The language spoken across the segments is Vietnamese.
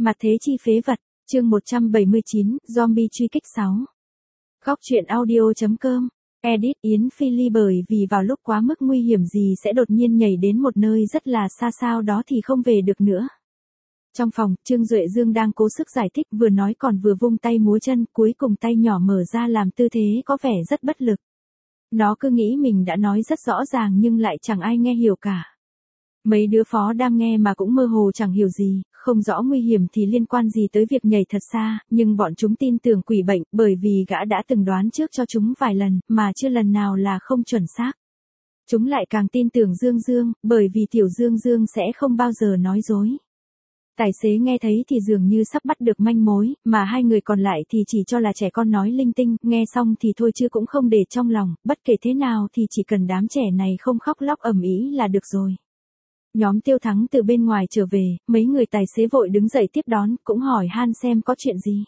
Mặt thế chi phế vật, chương 179, zombie truy kích 6. Góc truyện audio.com, edit Yến Phi Ly bởi vì vào lúc quá mức nguy hiểm gì sẽ đột nhiên nhảy đến một nơi rất là xa sao đó thì không về được nữa. Trong phòng, Trương Duệ Dương đang cố sức giải thích vừa nói còn vừa vung tay múa chân, cuối cùng tay nhỏ mở ra làm tư thế có vẻ rất bất lực. Nó cứ nghĩ mình đã nói rất rõ ràng nhưng lại chẳng ai nghe hiểu cả. Mấy đứa phó đang nghe mà cũng mơ hồ chẳng hiểu gì, không rõ nguy hiểm thì liên quan gì tới việc nhảy thật xa, nhưng bọn chúng tin tưởng quỷ bệnh bởi vì gã đã từng đoán trước cho chúng vài lần, mà chưa lần nào là không chuẩn xác. Chúng lại càng tin tưởng Dương Dương, bởi vì tiểu Dương Dương sẽ không bao giờ nói dối. Tài xế nghe thấy thì dường như sắp bắt được manh mối, mà hai người còn lại thì chỉ cho là trẻ con nói linh tinh, nghe xong thì thôi chứ cũng không để trong lòng, bất kể thế nào thì chỉ cần đám trẻ này không khóc lóc ầm ĩ là được rồi. Nhóm Tiêu Thắng từ bên ngoài trở về, mấy người tài xế vội đứng dậy tiếp đón, cũng hỏi han xem có chuyện gì.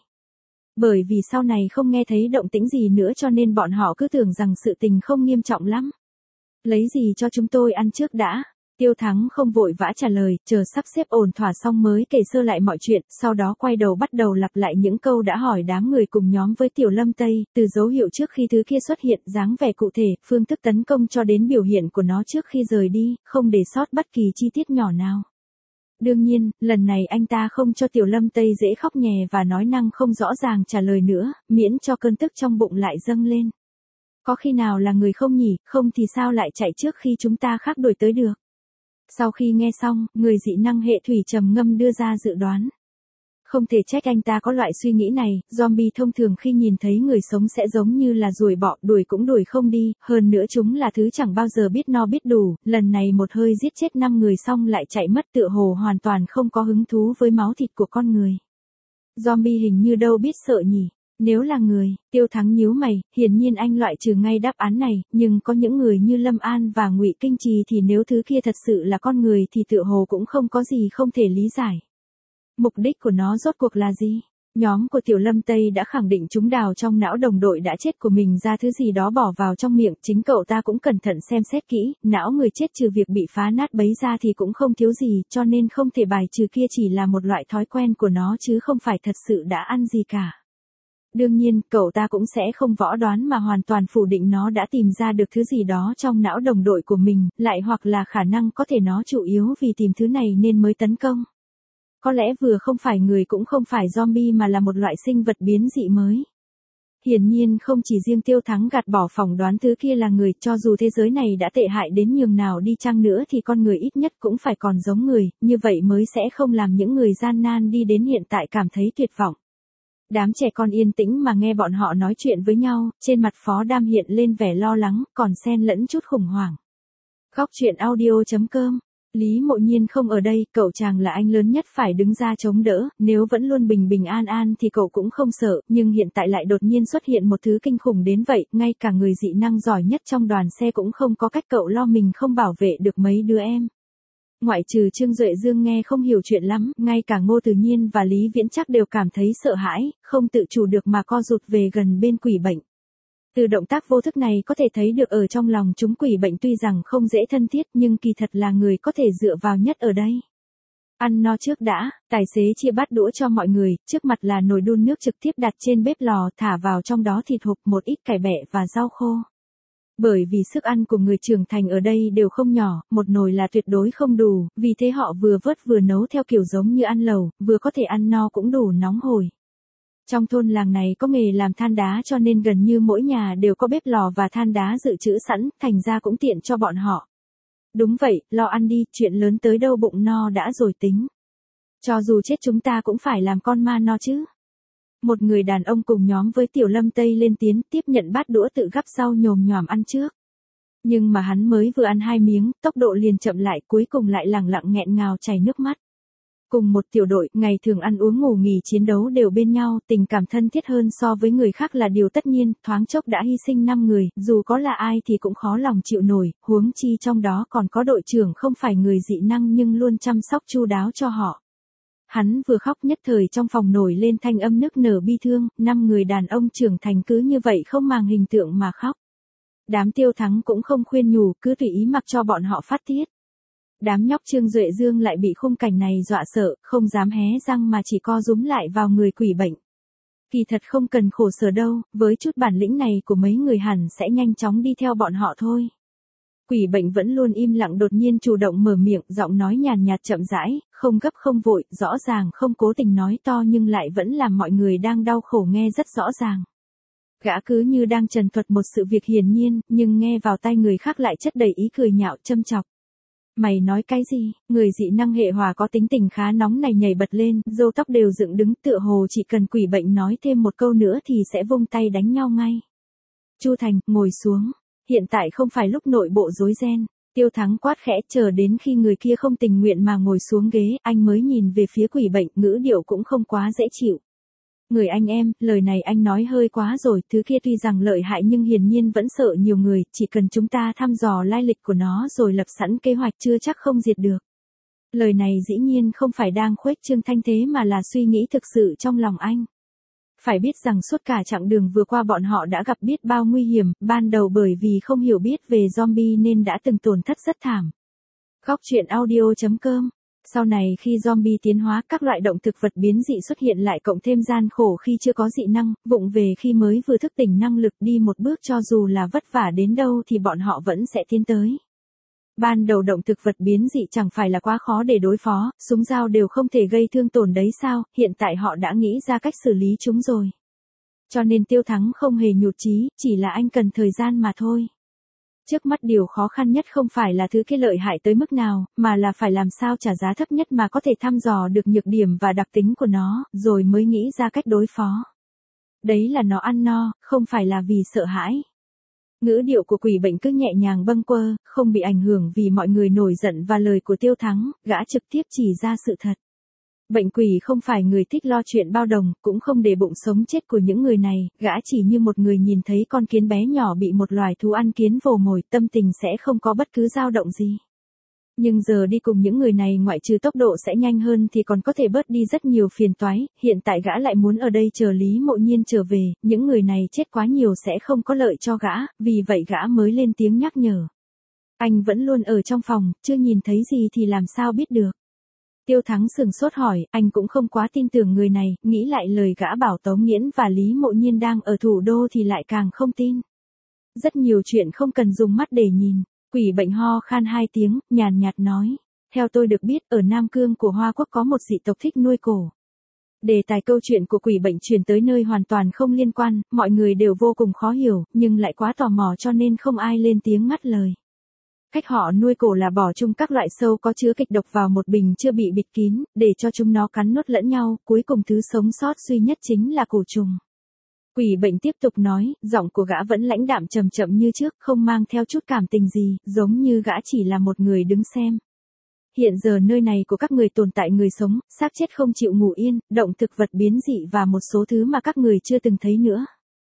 Bởi vì sau này không nghe thấy động tĩnh gì nữa cho nên bọn họ cứ tưởng rằng sự tình không nghiêm trọng lắm. Lấy gì cho chúng tôi ăn trước đã? Tiêu Thắng không vội vã trả lời, chờ sắp xếp ổn thỏa xong mới kể sơ lại mọi chuyện, sau đó quay đầu bắt đầu lặp lại những câu đã hỏi đám người cùng nhóm với Tiểu Lâm Tây, từ dấu hiệu trước khi thứ kia xuất hiện, dáng vẻ cụ thể, phương thức tấn công cho đến biểu hiện của nó trước khi rời đi, không để sót bất kỳ chi tiết nhỏ nào. Đương nhiên, lần này anh ta không cho Tiểu Lâm Tây dễ khóc nhè và nói năng không rõ ràng trả lời nữa, miễn cho cơn tức trong bụng lại dâng lên. Có khi nào là người không nhỉ, không thì sao lại chạy trước khi chúng ta khác đuổi tới được. Sau khi nghe xong, người dị năng hệ thủy trầm ngâm đưa ra dự đoán. Không thể trách anh ta có loại suy nghĩ này, zombie thông thường khi nhìn thấy người sống sẽ giống như là ruồi bọ, đuổi cũng đuổi không đi, hơn nữa chúng là thứ chẳng bao giờ biết no biết đủ, lần này một hơi giết chết 5 người xong lại chạy mất tựa hồ hoàn toàn không có hứng thú với máu thịt của con người. Zombie hình như đâu biết sợ nhỉ. Nếu là người, Tiêu Thắng nhíu mày, hiển nhiên anh loại trừ ngay đáp án này, nhưng có những người như Lâm An và Ngụy Kinh Trì thì nếu thứ kia thật sự là con người thì tựa hồ cũng không có gì không thể lý giải. Mục đích của nó rốt cuộc là gì? Nhóm của Tiểu Lâm Tây đã khẳng định chúng đào trong não đồng đội đã chết của mình ra thứ gì đó bỏ vào trong miệng, chính cậu ta cũng cẩn thận xem xét kỹ, não người chết trừ việc bị phá nát bấy ra thì cũng không thiếu gì, cho nên không thể bài trừ kia chỉ là một loại thói quen của nó chứ không phải thật sự đã ăn gì cả. Đương nhiên, cậu ta cũng sẽ không võ đoán mà hoàn toàn phủ định nó đã tìm ra được thứ gì đó trong não đồng đội của mình, lại hoặc là khả năng có thể nó chủ yếu vì tìm thứ này nên mới tấn công. Có lẽ vừa không phải người cũng không phải zombie mà là một loại sinh vật biến dị mới. Hiển nhiên không chỉ riêng Tiêu Thắng gạt bỏ phỏng đoán thứ kia là người, cho dù thế giới này đã tệ hại đến nhường nào đi chăng nữa thì con người ít nhất cũng phải còn giống người, như vậy mới sẽ không làm những người gian nan đi đến hiện tại cảm thấy tuyệt vọng. Đám trẻ con yên tĩnh mà nghe bọn họ nói chuyện với nhau, trên mặt Phó Đam hiện lên vẻ lo lắng, còn xen lẫn chút khủng hoảng. Góc truyện audio.com, Lý Mộ Nhiên không ở đây, cậu chàng là anh lớn nhất phải đứng ra chống đỡ, nếu vẫn luôn bình bình an an thì cậu cũng không sợ, nhưng hiện tại lại đột nhiên xuất hiện một thứ kinh khủng đến vậy, ngay cả người dị năng giỏi nhất trong đoàn xe cũng không có cách cậu lo mình không bảo vệ được mấy đứa em. Ngoại trừ Trương Duệ Dương nghe không hiểu chuyện lắm, ngay cả Ngô Tự Nhiên và Lý Viễn Trắc đều cảm thấy sợ hãi, không tự chủ được mà co rụt về gần bên quỷ bệnh. Từ động tác vô thức này có thể thấy được ở trong lòng chúng quỷ bệnh tuy rằng không dễ thân thiết nhưng kỳ thật là người có thể dựa vào nhất ở đây. Ăn no trước đã, tài xế chia bát đũa cho mọi người, trước mặt là nồi đun nước trực tiếp đặt trên bếp lò, thả vào trong đó thịt hộp, một ít cải bẹ và rau khô. Bởi vì sức ăn của người trưởng thành ở đây đều không nhỏ, một nồi là tuyệt đối không đủ, vì thế họ vừa vớt vừa nấu theo kiểu giống như ăn lẩu, vừa có thể ăn no cũng đủ nóng hổi. Trong thôn làng này có nghề làm than đá cho nên gần như mỗi nhà đều có bếp lò và than đá dự trữ sẵn, thành ra cũng tiện cho bọn họ. Đúng vậy, lo ăn đi, chuyện lớn tới đâu bụng no đã rồi tính. Cho dù chết chúng ta cũng phải làm con ma no chứ. Một người đàn ông cùng nhóm với Tiểu Lâm Tây lên tiếng tiếp nhận bát đũa tự gắp rau nhồm nhòm ăn trước. Nhưng mà hắn mới vừa ăn 2 miếng, tốc độ liền chậm lại cuối cùng lại lẳng lặng nghẹn ngào chảy nước mắt. Cùng một tiểu đội, ngày thường ăn uống ngủ nghỉ chiến đấu đều bên nhau, tình cảm thân thiết hơn so với người khác là điều tất nhiên, thoáng chốc đã hy sinh 5 người, dù có là ai thì cũng khó lòng chịu nổi, huống chi trong đó còn có đội trưởng không phải người dị năng nhưng luôn chăm sóc chu đáo cho họ. Hắn vừa khóc nhất thời trong phòng nổi lên thanh âm nức nở bi thương, 5 người đàn ông trưởng thành cứ như vậy không màng hình tượng mà khóc. Đám Tiêu Thắng cũng không khuyên nhủ, cứ tùy ý mặc cho bọn họ phát tiết. Đám nhóc Trương Duệ Dương lại bị khung cảnh này dọa sợ, không dám hé răng mà chỉ co rúm lại vào người quỷ bệnh. Kỳ thật không cần khổ sở đâu, với chút bản lĩnh này của mấy người hẳn sẽ nhanh chóng đi theo bọn họ thôi. Quỷ bệnh vẫn luôn im lặng đột nhiên chủ động mở miệng, giọng nói nhàn nhạt chậm rãi, không gấp không vội, rõ ràng không cố tình nói to nhưng lại vẫn làm mọi người đang đau khổ nghe rất rõ ràng. Gã cứ như đang trần thuật một sự việc hiển nhiên, nhưng nghe vào tai người khác lại chất đầy ý cười nhạo châm chọc. Mày nói cái gì? Người dị năng hệ hỏa có tính tình khá nóng này nhảy bật lên, râu tóc đều dựng đứng tựa hồ chỉ cần quỷ bệnh nói thêm một câu nữa thì sẽ vung tay đánh nhau ngay. Chu Thành, ngồi xuống. Hiện tại không phải lúc nội bộ rối ren. Tiêu Thắng quát khẽ, chờ đến khi người kia không tình nguyện mà ngồi xuống ghế, anh mới nhìn về phía quỷ bệnh, ngữ điệu cũng không quá dễ chịu. Người anh em, lời này anh nói hơi quá rồi, thứ kia tuy rằng lợi hại nhưng hiển nhiên vẫn sợ nhiều người, chỉ cần chúng ta thăm dò lai lịch của nó rồi lập sẵn kế hoạch chưa chắc không diệt được. Lời này dĩ nhiên không phải đang khuếch trương thanh thế mà là suy nghĩ thực sự trong lòng anh. Phải biết rằng suốt cả chặng đường vừa qua bọn họ đã gặp biết bao nguy hiểm, ban đầu bởi vì không hiểu biết về zombie nên đã từng tổn thất rất thảm. Góc truyện audio.com. Sau này khi zombie tiến hóa, các loại động thực vật biến dị xuất hiện lại cộng thêm gian khổ khi chưa có dị năng, vụng về khi mới vừa thức tỉnh năng lực, đi một bước cho dù là vất vả đến đâu thì bọn họ vẫn sẽ tiến tới. Ban đầu động thực vật biến dị chẳng phải là quá khó để đối phó, súng dao đều không thể gây thương tổn đấy sao, hiện tại họ đã nghĩ ra cách xử lý chúng rồi. Cho nên Tiêu Thắng không hề nhụt chí, chỉ là anh cần thời gian mà thôi. Trước mắt điều khó khăn nhất không phải là thứ kia lợi hại tới mức nào, mà là phải làm sao trả giá thấp nhất mà có thể thăm dò được nhược điểm và đặc tính của nó, rồi mới nghĩ ra cách đối phó. Đấy là nó ăn no, không phải là vì sợ hãi. Ngữ điệu của quỷ bệnh cứ nhẹ nhàng bâng quơ, không bị ảnh hưởng vì mọi người nổi giận và lời của Tiêu Thắng, gã trực tiếp chỉ ra sự thật. Bệnh quỷ không phải người thích lo chuyện bao đồng, cũng không để bụng sống chết của những người này, gã chỉ như một người nhìn thấy con kiến bé nhỏ bị một loài thú ăn kiến vồ mồi, tâm tình sẽ không có bất cứ dao động gì. Nhưng giờ đi cùng những người này ngoại trừ tốc độ sẽ nhanh hơn thì còn có thể bớt đi rất nhiều phiền toái, hiện tại gã lại muốn ở đây chờ Lý Mộ Nhiên trở về, những người này chết quá nhiều sẽ không có lợi cho gã, vì vậy gã mới lên tiếng nhắc nhở. Anh vẫn luôn ở trong phòng, chưa nhìn thấy gì thì làm sao biết được. Tiêu Thắng sừng sốt hỏi, anh cũng không quá tin tưởng người này, nghĩ lại lời gã bảo Tống Nghiễn và Lý Mộ Nhiên đang ở thủ đô thì lại càng không tin. Rất nhiều chuyện không cần dùng mắt để nhìn. Quỷ bệnh ho khan 2 tiếng, nhàn nhạt nói. Theo tôi được biết, ở Nam Cương của Hoa Quốc có một dị tộc thích nuôi cổ. Đề tài câu chuyện của quỷ bệnh truyền tới nơi hoàn toàn không liên quan, mọi người đều vô cùng khó hiểu, nhưng lại quá tò mò cho nên không ai lên tiếng ngắt lời. Cách họ nuôi cổ là bỏ chung các loại sâu có chứa kịch độc vào một bình chưa bị bịt kín, để cho chúng nó cắn nuốt lẫn nhau, cuối cùng thứ sống sót duy nhất chính là cổ trùng. Quỷ bệnh tiếp tục nói, giọng của gã vẫn lãnh đạm trầm chậm như trước, không mang theo chút cảm tình gì, giống như gã chỉ là một người đứng xem. Hiện giờ nơi này của các người tồn tại người sống, xác chết không chịu ngủ yên, động thực vật biến dị và một số thứ mà các người chưa từng thấy nữa.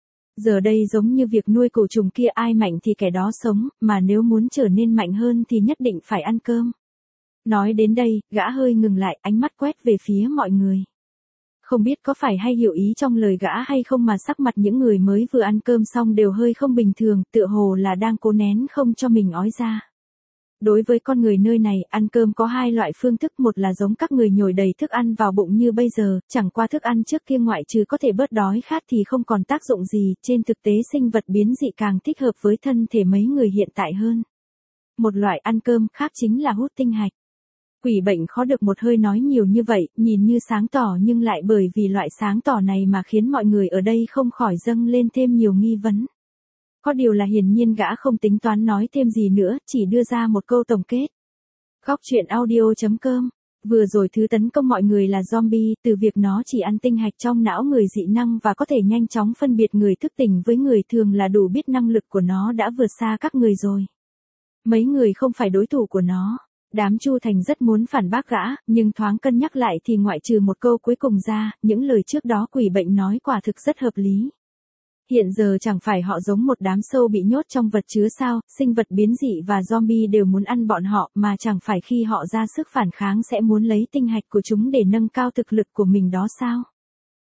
Giờ đây giống như việc nuôi cổ trùng kia, ai mạnh thì kẻ đó sống, mà nếu muốn trở nên mạnh hơn thì nhất định phải ăn cơm. Nói đến đây, gã hơi ngừng lại, ánh mắt quét về phía mọi người. Không biết có phải hay hiểu ý trong lời gã hay không mà sắc mặt những người mới vừa ăn cơm xong đều hơi không bình thường, tựa hồ là đang cố nén không cho mình ói ra. Đối với con người nơi này, ăn cơm có 2 loại phương thức, một là giống các người nhồi đầy thức ăn vào bụng như bây giờ, chẳng qua thức ăn trước kia ngoại trừ có thể bớt đói khát thì không còn tác dụng gì, trên thực tế sinh vật biến dị càng thích hợp với thân thể mấy người hiện tại hơn. Một loại ăn cơm khác chính là hút tinh hạch. Quỷ bệnh khó được một hơi nói nhiều như vậy, nhìn như sáng tỏ nhưng lại bởi vì loại sáng tỏ này mà khiến mọi người ở đây không khỏi dâng lên thêm nhiều nghi vấn. Có điều là hiển nhiên gã không tính toán nói thêm gì nữa, chỉ đưa ra một câu tổng kết. Góc truyện audio.com. Vừa rồi thứ tấn công mọi người là zombie, từ việc nó chỉ ăn tinh hạch trong não người dị năng và có thể nhanh chóng phân biệt người thức tỉnh với người thường là đủ biết năng lực của nó đã vượt xa các người rồi. Mấy người không phải đối thủ của nó. Đám Chu Thành rất muốn phản bác gã, nhưng thoáng cân nhắc lại thì ngoại trừ một câu cuối cùng ra, những lời trước đó quỷ bệnh nói quả thực rất hợp lý. Hiện giờ chẳng phải họ giống một đám sâu bị nhốt trong vật chứa sao, sinh vật biến dị và zombie đều muốn ăn bọn họ, mà chẳng phải khi họ ra sức phản kháng sẽ muốn lấy tinh hạch của chúng để nâng cao thực lực của mình đó sao?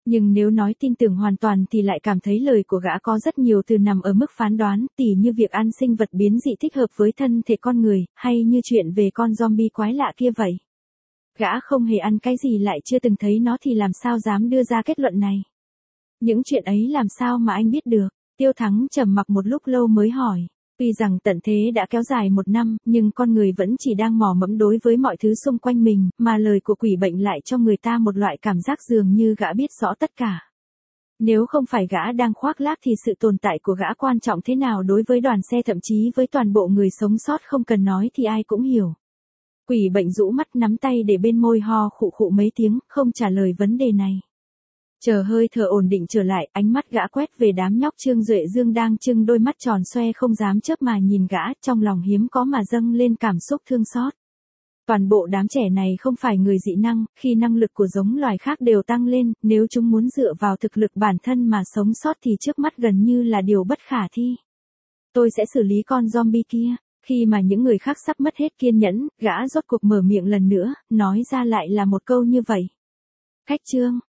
Nhưng nếu nói tin tưởng hoàn toàn thì lại cảm thấy lời của gã có rất nhiều từ nằm ở mức phán đoán, tỉ như việc ăn sinh vật biến dị thích hợp với thân thể con người, hay như chuyện về con zombie quái lạ kia vậy. Gã không hề ăn cái gì lại chưa từng thấy nó thì làm sao dám đưa ra kết luận này. Những chuyện ấy làm sao mà anh biết được? Tiêu Thắng trầm mặc một lúc lâu mới hỏi. Tuy rằng tận thế đã kéo dài 1 năm, nhưng con người vẫn chỉ đang mò mẫm đối với mọi thứ xung quanh mình, mà lời của quỷ bệnh lại cho người ta một loại cảm giác dường như gã biết rõ tất cả. Nếu không phải gã đang khoác lác thì sự tồn tại của gã quan trọng thế nào đối với đoàn xe, thậm chí với toàn bộ người sống sót không cần nói thì ai cũng hiểu. Quỷ bệnh rũ mắt nắm tay để bên môi ho khụ khụ mấy tiếng, không trả lời vấn đề này. Chờ hơi thở ổn định trở lại, ánh mắt gã quét về đám nhóc Trương Duệ Dương đang trưng đôi mắt tròn xoe không dám chớp mà nhìn gã, trong lòng hiếm có mà dâng lên cảm xúc thương xót. Toàn bộ đám trẻ này không phải người dị năng, khi năng lực của giống loài khác đều tăng lên, nếu chúng muốn dựa vào thực lực bản thân mà sống sót thì trước mắt gần như là điều bất khả thi. Tôi sẽ xử lý con zombie kia. Khi mà những người khác sắp mất hết kiên nhẫn, gã rốt cuộc mở miệng lần nữa, nói ra lại là một câu như vậy. Khách Trương,